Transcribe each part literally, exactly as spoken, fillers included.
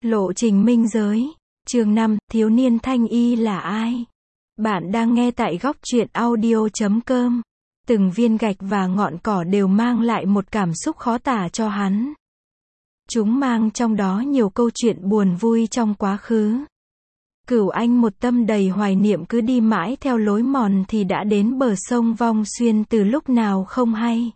Lộ trình minh giới. Chương năm, thiếu niên thanh y là ai? Bạn đang nghe tại góc truyện audio chấm com. Từng viên gạch và ngọn cỏ đều mang lại một cảm xúc khó tả cho hắn. Chúng mang trong đó nhiều câu chuyện buồn vui trong quá khứ. Cửu Anh một tâm đầy hoài niệm cứ đi mãi theo lối mòn thì đã đến bờ sông Vong Xuyên từ lúc nào không hay.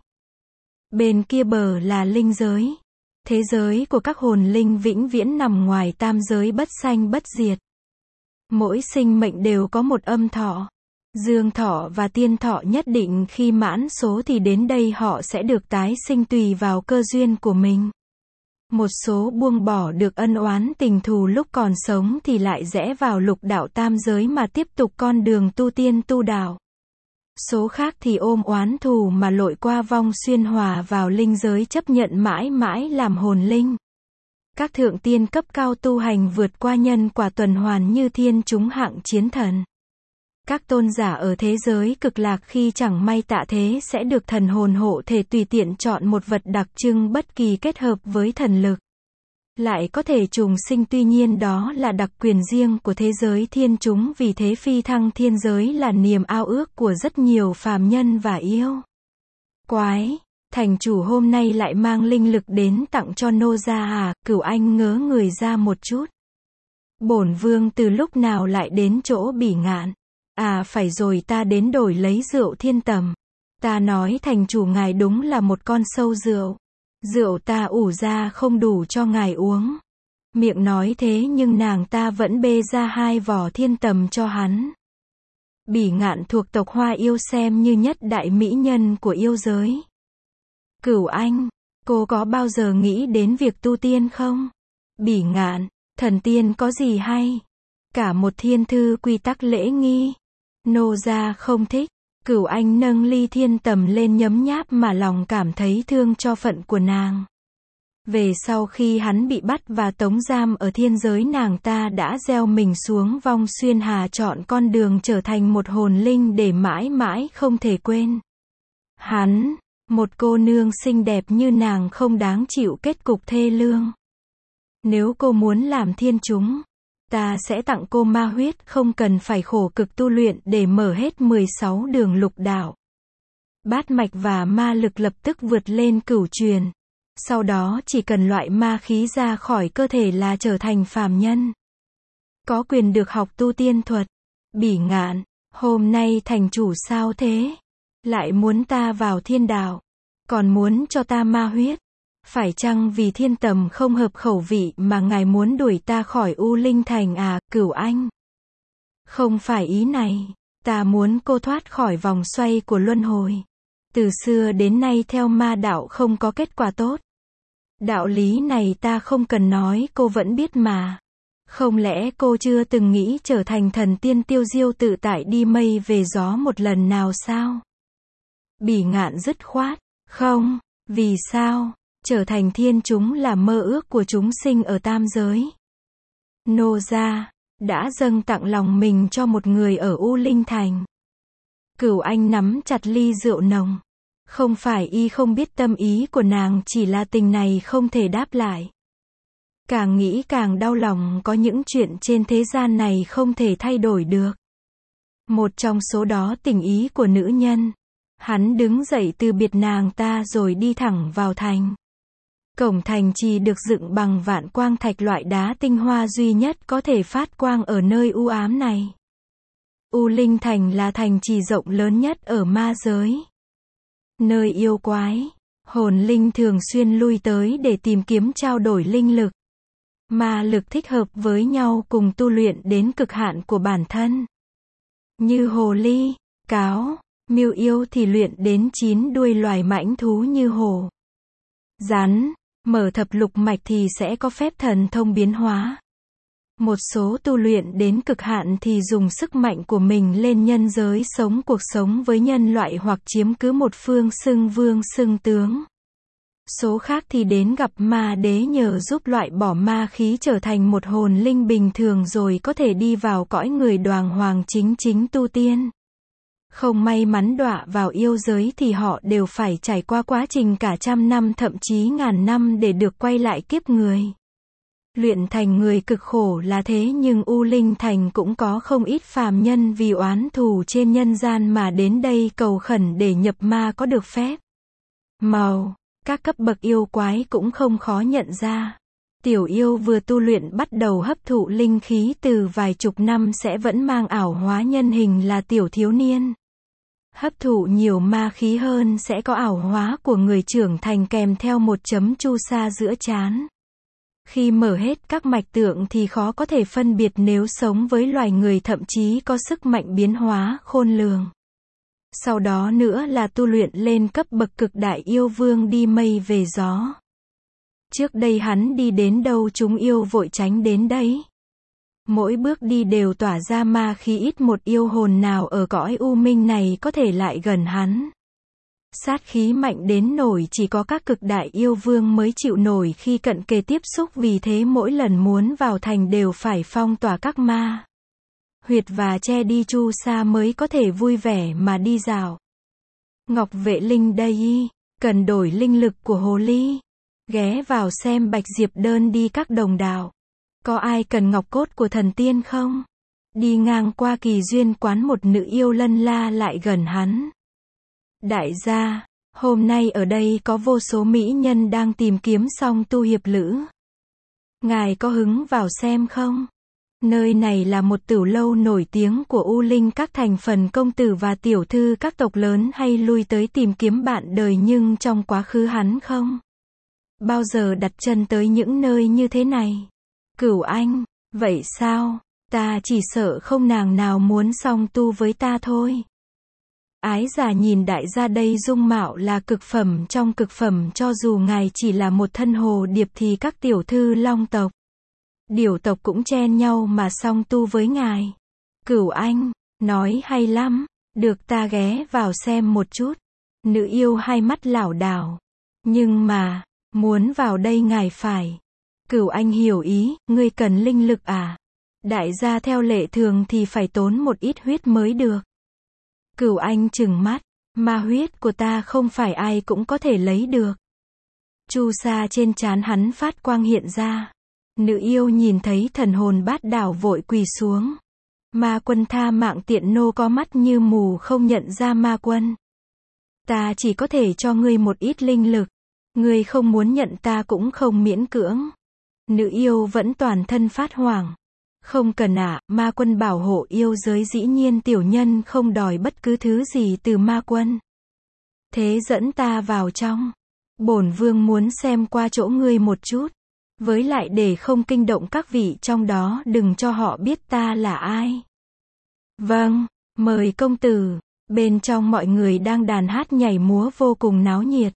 Bên kia bờ là linh giới. Thế giới của các hồn linh vĩnh viễn nằm ngoài tam giới bất sanh bất diệt. Mỗi sinh mệnh đều có một âm thọ. Dương thọ và tiên thọ nhất định khi mãn số thì đến đây họ sẽ được tái sinh tùy vào cơ duyên của mình. Một số buông bỏ được ân oán tình thù lúc còn sống thì lại rẽ vào lục đạo tam giới mà tiếp tục con đường tu tiên tu đạo. Số khác thì ôm oán thù mà lội qua Vong Xuyên hòa vào linh giới chấp nhận mãi mãi làm hồn linh. Các thượng tiên cấp cao tu hành vượt qua nhân quả tuần hoàn như thiên chúng hạng chiến thần. Các tôn giả ở thế giới cực lạc khi chẳng may tạ thế sẽ được thần hồn hộ thể tùy tiện chọn một vật đặc trưng bất kỳ kết hợp với thần lực. Lại có thể trùng sinh, tuy nhiên đó là đặc quyền riêng của thế giới thiên chúng, vì thế phi thăng thiên giới là niềm ao ước của rất nhiều phàm nhân và yêu quái. Thành chủ hôm nay lại mang linh lực đến tặng cho nô gia à? Cửu Anh ngớ người ra một chút. Bổn vương từ lúc nào lại đến chỗ Bỉ Ngạn? À phải rồi, ta đến đổi lấy rượu thiên tầm. Ta nói thành chủ ngài đúng là một con sâu rượu. Rượu ta ủ ra không đủ cho ngài uống. Miệng nói thế nhưng nàng ta vẫn bê ra hai vỏ thiên tầm cho hắn. Bỉ Ngạn thuộc tộc Hoa Yêu, xem như nhất đại mỹ nhân của yêu giới. Cửu Anh, cô có bao giờ nghĩ đến việc tu tiên không? Bỉ Ngạn, thần tiên có gì hay? Cả một thiên thư quy tắc lễ nghi. Nô gia không thích. Cửu Anh nâng ly thiên tầm lên nhấm nháp mà lòng cảm thấy thương cho phận của nàng. Về sau khi hắn bị bắt và tống giam ở thiên giới, nàng ta đã gieo mình xuống Vong Xuyên Hà, chọn con đường trở thành một hồn linh để mãi mãi không thể quên hắn. Một cô nương xinh đẹp như nàng không đáng chịu kết cục thê lương. Nếu cô muốn làm thiên chúng, ta sẽ tặng cô ma huyết, không cần phải khổ cực tu luyện để mở hết mười sáu đường lục đạo. Bát mạch và ma lực lập tức vượt lên cửu truyền. Sau đó chỉ cần loại ma khí ra khỏi cơ thể là trở thành phàm nhân. Có quyền được học tu tiên thuật. Bỉ Ngạn, hôm nay thành chủ sao thế? Lại muốn ta vào thiên đạo, còn muốn cho ta ma huyết. Phải chăng vì thiên tầm không hợp khẩu vị mà ngài muốn đuổi ta khỏi U Linh Thành à? Cửu Anh, không phải ý này. Ta muốn cô thoát khỏi vòng xoay của luân hồi. Từ xưa đến nay theo ma đạo không có kết quả tốt. Đạo lý này ta không cần nói, cô vẫn biết mà. Không lẽ cô chưa từng nghĩ trở thành thần tiên tiêu diêu tự tại đi mây về gió một lần nào sao? Bỉ Ngạn dứt khoát. Không. Vì sao? Trở thành thiên chúng là mơ ước của chúng sinh ở tam giới. Nô gia đã dâng tặng lòng mình cho một người ở U Linh Thành. Cửu Anh nắm chặt ly rượu nồng. Không phải y không biết tâm ý của nàng, chỉ là tình này không thể đáp lại. Càng nghĩ càng đau lòng, có những chuyện trên thế gian này không thể thay đổi được. Một trong số đó tình ý của nữ nhân. Hắn đứng dậy từ biệt nàng ta rồi đi thẳng vào thành. Cổng thành trì được dựng bằng vạn quang thạch, loại đá tinh hoa duy nhất có thể phát quang ở nơi u ám này. U Linh Thành là thành trì rộng lớn nhất ở ma giới. Nơi yêu quái, hồn linh thường xuyên lui tới để tìm kiếm trao đổi linh lực. Ma lực thích hợp với nhau cùng tu luyện đến cực hạn của bản thân. Như hồ ly, cáo, miêu yêu thì luyện đến chín đuôi loài mãnh thú như hổ, rắn. Mở thập lục mạch thì sẽ có phép thần thông biến hóa. Một số tu luyện đến cực hạn thì dùng sức mạnh của mình lên nhân giới sống cuộc sống với nhân loại hoặc chiếm cứ một phương xưng vương xưng tướng. Số khác thì đến gặp ma đế nhờ giúp loại bỏ ma khí trở thành một hồn linh bình thường rồi có thể đi vào cõi người đoàng hoàng chính chính tu tiên. Không may mắn đọa vào yêu giới thì họ đều phải trải qua quá trình cả trăm năm thậm chí ngàn năm để được quay lại kiếp người. Luyện thành người cực khổ là thế, nhưng U Linh Thành cũng có không ít phàm nhân vì oán thù trên nhân gian mà đến đây cầu khẩn để nhập ma có được phép. Màu, các cấp bậc yêu quái cũng không khó nhận ra. Tiểu yêu vừa tu luyện bắt đầu hấp thụ linh khí từ vài chục năm sẽ vẫn mang ảo hóa nhân hình là tiểu thiếu niên. Hấp thụ nhiều ma khí hơn sẽ có ảo hóa của người trưởng thành kèm theo một chấm chu sa giữa trán. Khi mở hết các mạch tượng thì khó có thể phân biệt nếu sống với loài người, thậm chí có sức mạnh biến hóa khôn lường. Sau đó nữa là tu luyện lên cấp bậc cực đại yêu vương đi mây về gió. Trước đây hắn đi đến đâu chúng yêu vội tránh đến đấy. Mỗi bước đi đều tỏa ra ma khí, ít một yêu hồn nào ở cõi u minh này có thể lại gần hắn. Sát khí mạnh đến nổi chỉ có các cực đại yêu vương mới chịu nổi khi cận kề tiếp xúc, vì thế mỗi lần muốn vào thành đều phải phong tỏa các ma huyệt và che đi chu sa mới có thể vui vẻ mà đi dạo. Ngọc Vệ Linh đây, cần đổi linh lực của hồ ly. Ghé vào xem Bạch Diệp Đơn đi các đồng đạo. Có ai cần ngọc cốt của thần tiên không? Đi ngang qua Kỳ Duyên quán, một nữ yêu lân la lại gần hắn. Đại gia, hôm nay ở đây có vô số mỹ nhân đang tìm kiếm song tu hiệp lữ. Ngài có hứng vào xem không? Nơi này là một tửu lâu nổi tiếng của U Linh các, thành phần công tử và tiểu thư các tộc lớn hay lui tới tìm kiếm bạn đời, nhưng trong quá khứ hắn không bao giờ đặt chân tới những nơi như thế này. Cửu Anh, vậy sao? Ta chỉ sợ không nàng nào muốn song tu với ta thôi. Ái giả nhìn đại gia đây, dung mạo là cực phẩm trong cực phẩm, cho dù ngài chỉ là một thân hồ điệp thì các tiểu thư long tộc, điểu tộc cũng chen nhau mà song tu với ngài. Cửu Anh, nói hay lắm, được ta ghé vào xem một chút. Nữ yêu hai mắt lảo đảo. Nhưng mà, muốn vào đây ngài phải. Cửu Anh hiểu ý, ngươi cần linh lực à? Đại gia theo lệ thường thì phải tốn một ít huyết mới được. Cửu Anh trừng mắt, ma huyết của ta không phải ai cũng có thể lấy được. Chu sa trên trán hắn phát quang hiện ra. Nữ yêu nhìn thấy thần hồn bát đảo vội quỳ xuống. Ma quân tha mạng, tiện nô có mắt như mù không nhận ra ma quân. Ta chỉ có thể cho ngươi một ít linh lực. Ngươi không muốn nhận ta cũng không miễn cưỡng. Nữ yêu vẫn toàn thân phát hoảng. Không cần ạ, à, ma quân bảo hộ yêu giới, dĩ nhiên tiểu nhân không đòi bất cứ thứ gì từ ma quân. Thế dẫn ta vào trong. Bổn vương muốn xem qua chỗ ngươi một chút. Với lại để không kinh động các vị trong đó, đừng cho họ biết ta là ai. Vâng, mời công tử. Bên trong mọi người đang đàn hát nhảy múa vô cùng náo nhiệt.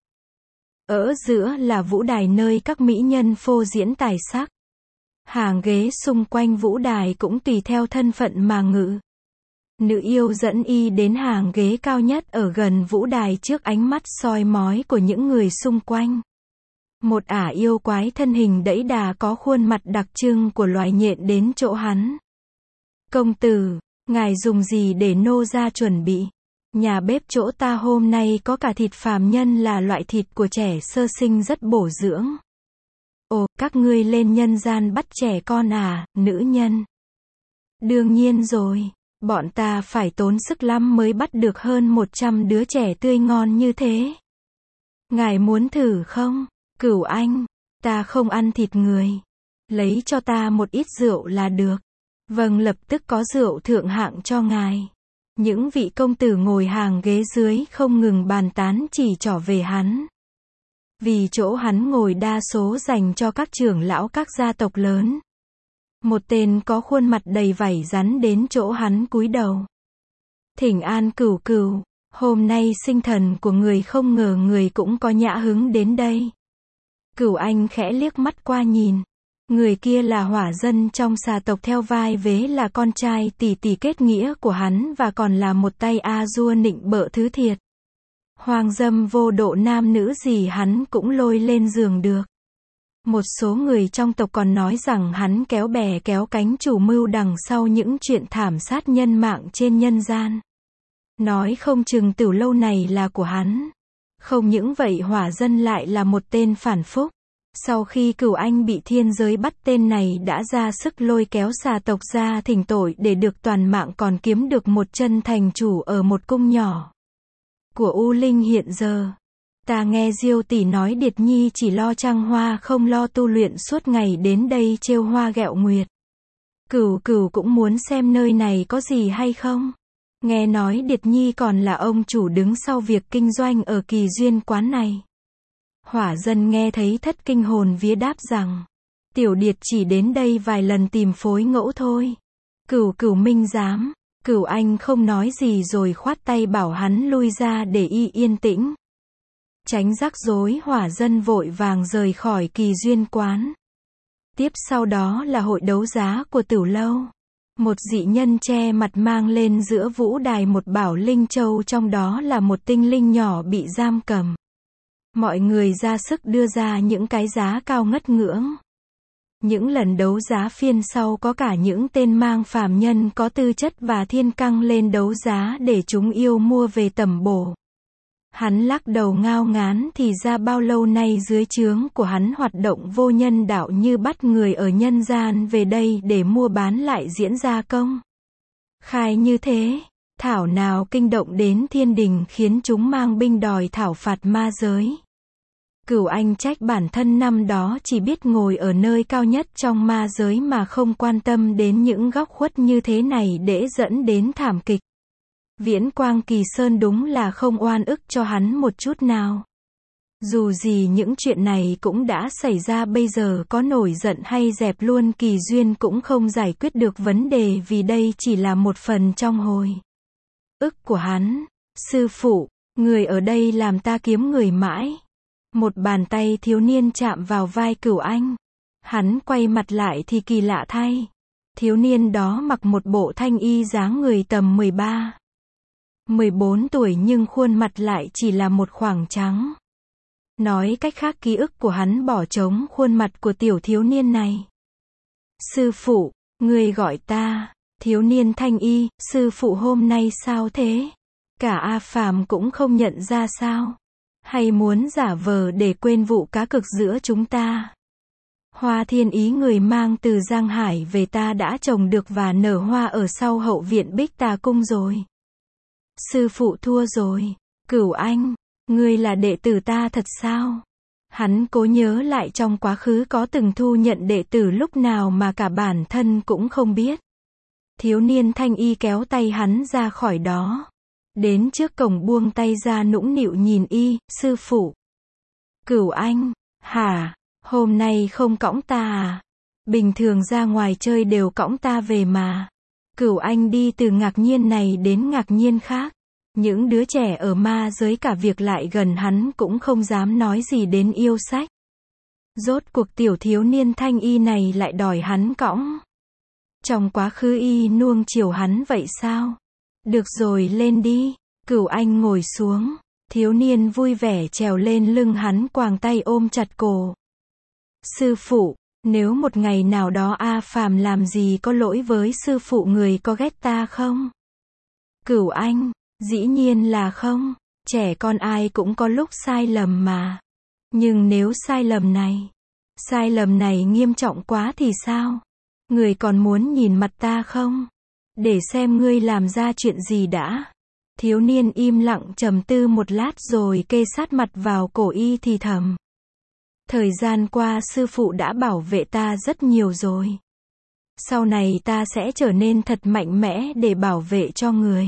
Ở giữa là vũ đài nơi các mỹ nhân phô diễn tài sắc. Hàng ghế xung quanh vũ đài cũng tùy theo thân phận mà ngự. Nữ yêu dẫn y đến hàng ghế cao nhất ở gần vũ đài, trước ánh mắt soi mói của những người xung quanh. Một ả yêu quái thân hình đẫy đà có khuôn mặt đặc trưng của loài nhện đến chỗ hắn. Công tử, ngài dùng gì để nô ra chuẩn bị? Nhà bếp chỗ ta hôm nay có cả thịt phàm nhân, là loại thịt của trẻ sơ sinh rất bổ dưỡng. Ồ, các ngươi lên nhân gian bắt trẻ con à, nữ nhân? Đương nhiên rồi, bọn ta phải tốn sức lắm mới bắt được hơn một trăm đứa trẻ tươi ngon như thế. Ngài muốn thử không? Cửu Anh, ta không ăn thịt người. Lấy cho ta một ít rượu là được. Vâng, lập tức có rượu thượng hạng cho ngài. Những vị công tử ngồi hàng ghế dưới không ngừng bàn tán chỉ trỏ về hắn. Vì chỗ hắn ngồi đa số dành cho các trưởng lão các gia tộc lớn. Một tên có khuôn mặt đầy vảy rắn đến chỗ hắn cúi đầu. Thỉnh an Cửu Cửu, hôm nay sinh thần của người, không ngờ người cũng có nhã hứng đến đây. Cửu Anh khẽ liếc mắt qua nhìn. Người kia là hỏa dân trong xà tộc, theo vai vế là con trai tỷ tỷ kết nghĩa của hắn, và còn là một tay a dua nịnh bợ thứ thiệt. Hoàng dâm vô độ, nam nữ gì hắn cũng lôi lên giường được. Một số người trong tộc còn nói rằng hắn kéo bè kéo cánh, chủ mưu đằng sau những chuyện thảm sát nhân mạng trên nhân gian. Nói không chừng tửu lâu này là của hắn. Không những vậy, hỏa dân lại là một tên phản phúc. Sau khi Cửu Anh bị thiên giới bắt, tên này đã ra sức lôi kéo xà tộc ra thỉnh tội để được toàn mạng, còn kiếm được một chân thành chủ ở một cung nhỏ của U Linh hiện giờ. Ta nghe Diêu tỷ nói Điệt Nhi chỉ lo trăng hoa không lo tu luyện, suốt ngày đến đây trêu hoa ghẹo nguyệt. Cửu Cửu cũng muốn xem nơi này có gì hay không. Nghe nói Điệt Nhi còn là ông chủ đứng sau việc kinh doanh ở Kỳ Duyên quán này. Hỏa Dân nghe thấy thất kinh hồn vía, đáp rằng, tiểu Điệt chỉ đến đây vài lần tìm phối ngẫu thôi. Cửu Cửu minh giám. Cửu Anh không nói gì rồi khoát tay bảo hắn lui ra để y yên tĩnh. Tránh rắc rối, Hỏa Dân vội vàng rời khỏi Kỳ Duyên quán. Tiếp sau đó là hội đấu giá của Tửu Lâu. Một dị nhân che mặt mang lên giữa vũ đài một bảo linh châu, trong đó là một tinh linh nhỏ bị giam cầm. Mọi người ra sức đưa ra những cái giá cao ngất ngưỡng. Những lần đấu giá phiên sau có cả những tên mang phàm nhân có tư chất và thiên căng lên đấu giá để chúng yêu mua về tẩm bổ. Hắn lắc đầu ngao ngán, thì ra bao lâu nay dưới trướng của hắn hoạt động vô nhân đạo, như bắt người ở nhân gian về đây để mua bán lại diễn ra công khai như thế. Thảo nào kinh động đến thiên đình, khiến chúng mang binh đòi thảo phạt ma giới. Cửu Anh trách bản thân năm đó chỉ biết ngồi ở nơi cao nhất trong ma giới mà không quan tâm đến những góc khuất như thế này để dẫn đến thảm kịch. Viễn Quang Kỳ Sơn đúng là không oan ức cho hắn một chút nào. Dù gì những chuyện này cũng đã xảy ra, bây giờ có nổi giận hay dẹp luôn Kỳ Duyên cũng không giải quyết được vấn đề, vì đây chỉ là một phần trong hồi ức của hắn. Sư phụ, người ở đây làm ta kiếm người mãi. Một bàn tay thiếu niên chạm vào vai Cửu Anh. Hắn quay mặt lại thì kỳ lạ thay. Thiếu niên đó mặc một bộ thanh y, dáng người tầm mười ba, mười bốn tuổi, nhưng khuôn mặt lại chỉ là một khoảng trắng. Nói cách khác, ký ức của hắn bỏ trống khuôn mặt của tiểu thiếu niên này. Sư phụ, người gọi ta. Thiếu niên thanh y, sư phụ hôm nay sao thế? Cả A Phàm cũng không nhận ra sao? Hay muốn giả vờ để quên vụ cá cược giữa chúng ta? Hoa thiên ý người mang từ Giang Hải về ta đã trồng được và nở hoa ở sau hậu viện Bích Tà Cung rồi. Sư phụ thua rồi. Cửu Anh, ngươi là đệ tử ta thật sao? Hắn cố nhớ lại trong quá khứ có từng thu nhận đệ tử lúc nào mà cả bản thân cũng không biết. Thiếu niên thanh y kéo tay hắn ra khỏi đó. Đến trước cổng buông tay ra nũng nịu nhìn y. Sư phụ. Cửu Anh, hả? Hôm nay không cõng ta à? Bình thường ra ngoài chơi đều cõng ta về mà. Cửu Anh đi từ ngạc nhiên này đến ngạc nhiên khác. Những đứa trẻ ở ma giới cả việc lại gần hắn cũng không dám nói gì đến yêu sách. Rốt cuộc tiểu thiếu niên thanh y này lại đòi hắn cõng. Trong quá khứ y nuông chiều hắn vậy sao? Được rồi, lên đi. Cửu Anh ngồi xuống. Thiếu niên vui vẻ trèo lên lưng hắn, quàng tay ôm chặt cổ. Sư phụ, nếu một ngày nào đó A Phàm làm gì có lỗi với sư phụ, người có ghét ta không? Cửu Anh, dĩ nhiên là không. Trẻ con ai cũng có lúc sai lầm mà. Nhưng nếu sai lầm này, sai lầm này nghiêm trọng quá thì sao? Người còn muốn nhìn mặt ta không? Để xem ngươi làm ra chuyện gì đã. Thiếu niên im lặng trầm tư một lát rồi kê sát mặt vào cổ y thì thầm. Thời gian qua sư phụ đã bảo vệ ta rất nhiều rồi. Sau này ta sẽ trở nên thật mạnh mẽ để bảo vệ cho người.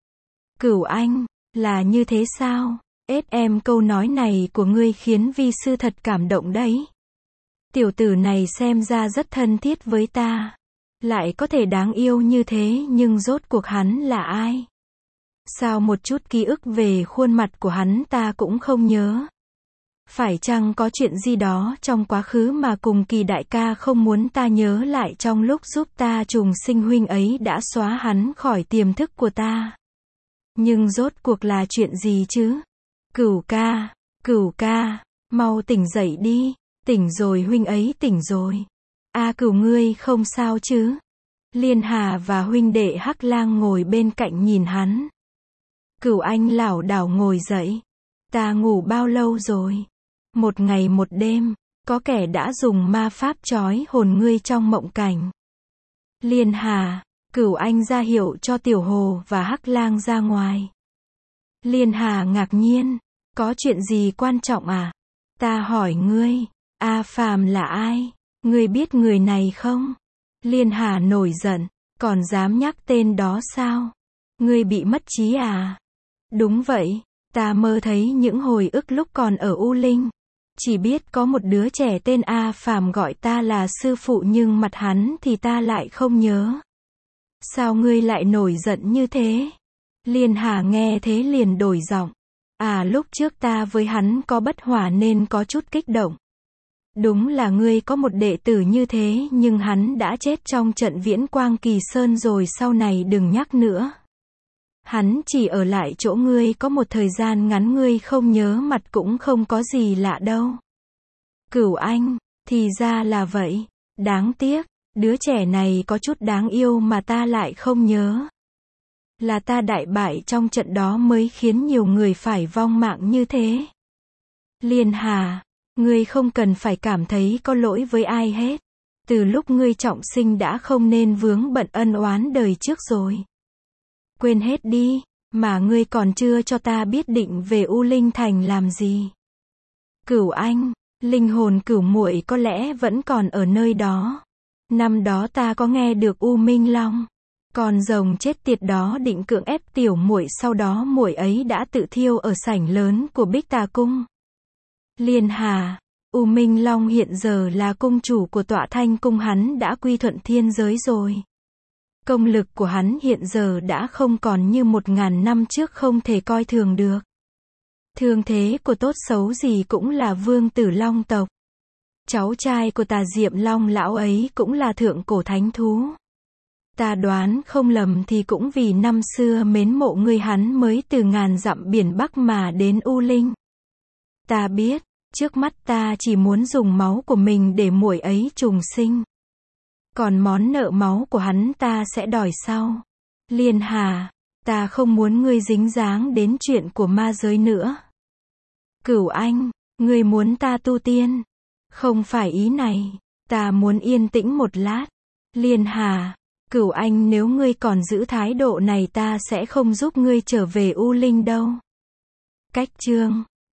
Cửu Anh, là như thế sao? Ết em, câu nói này của ngươi khiến vi sư thật cảm động đấy. Tiểu tử này xem ra rất thân thiết với ta. Lại có thể đáng yêu như thế, nhưng rốt cuộc hắn là ai? Sao một chút ký ức về khuôn mặt của hắn ta cũng không nhớ? Phải chăng có chuyện gì đó trong quá khứ mà cùng Kỳ đại ca không muốn ta nhớ lại trong lúc giúp ta trùng sinh, huynh ấy đã xóa hắn khỏi tiềm thức của ta? Nhưng rốt cuộc là chuyện gì chứ? Cửu ca, Cửu ca, mau tỉnh dậy đi. Tỉnh rồi, huynh ấy tỉnh rồi. A à, Cửu ngươi không sao chứ? Liên Hà và huynh đệ Hắc Lang ngồi bên cạnh nhìn hắn. Cửu Anh lảo đảo ngồi dậy. Ta ngủ bao lâu rồi? Một ngày một đêm. có kẻ đã dùng ma pháp trói hồn ngươi trong mộng cảnh. Liên Hà, Cửu Anh ra hiệu cho Tiểu Hồ và Hắc Lang ra ngoài. Liên Hà ngạc nhiên, có chuyện gì quan trọng à? Ta hỏi ngươi, A Phàm là ai? Ngươi biết người này không? Liên Hà nổi giận, còn dám nhắc tên đó sao? Ngươi bị mất trí à? Đúng vậy, ta mơ thấy những hồi ức lúc còn ở U Linh. Chỉ biết có một đứa trẻ tên A Phàm gọi ta là sư phụ nhưng mặt hắn thì ta lại không nhớ. Sao ngươi lại nổi giận như thế? Liên Hà nghe thế liền đổi giọng. À, lúc trước ta với hắn có bất hòa nên có chút kích động. Đúng là ngươi có một đệ tử như thế nhưng hắn đã chết trong trận Viễn Quang Kỳ Sơn rồi, sau này đừng nhắc nữa. Hắn chỉ ở lại chỗ ngươi có một thời gian ngắn, ngươi không nhớ mặt cũng không có gì lạ đâu. Cửu Anh, thì ra là vậy. Đáng tiếc, đứa trẻ này có chút đáng yêu mà ta lại không nhớ. Là ta đại bại trong trận đó mới khiến nhiều người phải vong mạng như thế. Liên Hà, ngươi không cần phải cảm thấy có lỗi với ai hết. Từ lúc ngươi trọng sinh đã không nên vướng bận ân oán đời trước rồi. Quên hết đi, mà ngươi còn chưa cho ta biết định về U Linh Thành làm gì. Cửu Anh, linh hồn cửu muội có lẽ vẫn còn ở nơi đó. Năm đó ta có nghe được U Minh Long, con rồng chết tiệt đó định cưỡng ép tiểu muội, sau đó muội ấy đã tự thiêu ở sảnh lớn của Bích Tà Cung. Liên Hà, U Minh Long hiện giờ là cung chủ của Tọa Thanh Cung, hắn đã quy thuận thiên giới rồi. Công lực của hắn hiện giờ đã không còn như một ngàn năm trước, không thể coi thường được. Thương thế của tốt xấu gì cũng là vương tử Long tộc. Cháu trai của Tà Diệm Long lão ấy cũng là thượng cổ thánh thú. Ta đoán không lầm thì cũng vì năm xưa mến mộ ngươi hắn mới từ ngàn dặm biển Bắc mà đến U Linh. Ta biết, trước mắt ta chỉ muốn dùng máu của mình để muội ấy trùng sinh. Còn món nợ máu của hắn ta sẽ đòi sau. Liên Hà, ta không muốn ngươi dính dáng đến chuyện của ma giới nữa. Cửu Anh, ngươi muốn ta tu tiên? Không phải ý này, ta muốn yên tĩnh một lát. Liên Hà, Cửu Anh, nếu ngươi còn giữ thái độ này ta sẽ không giúp ngươi trở về U Linh đâu. Cách chương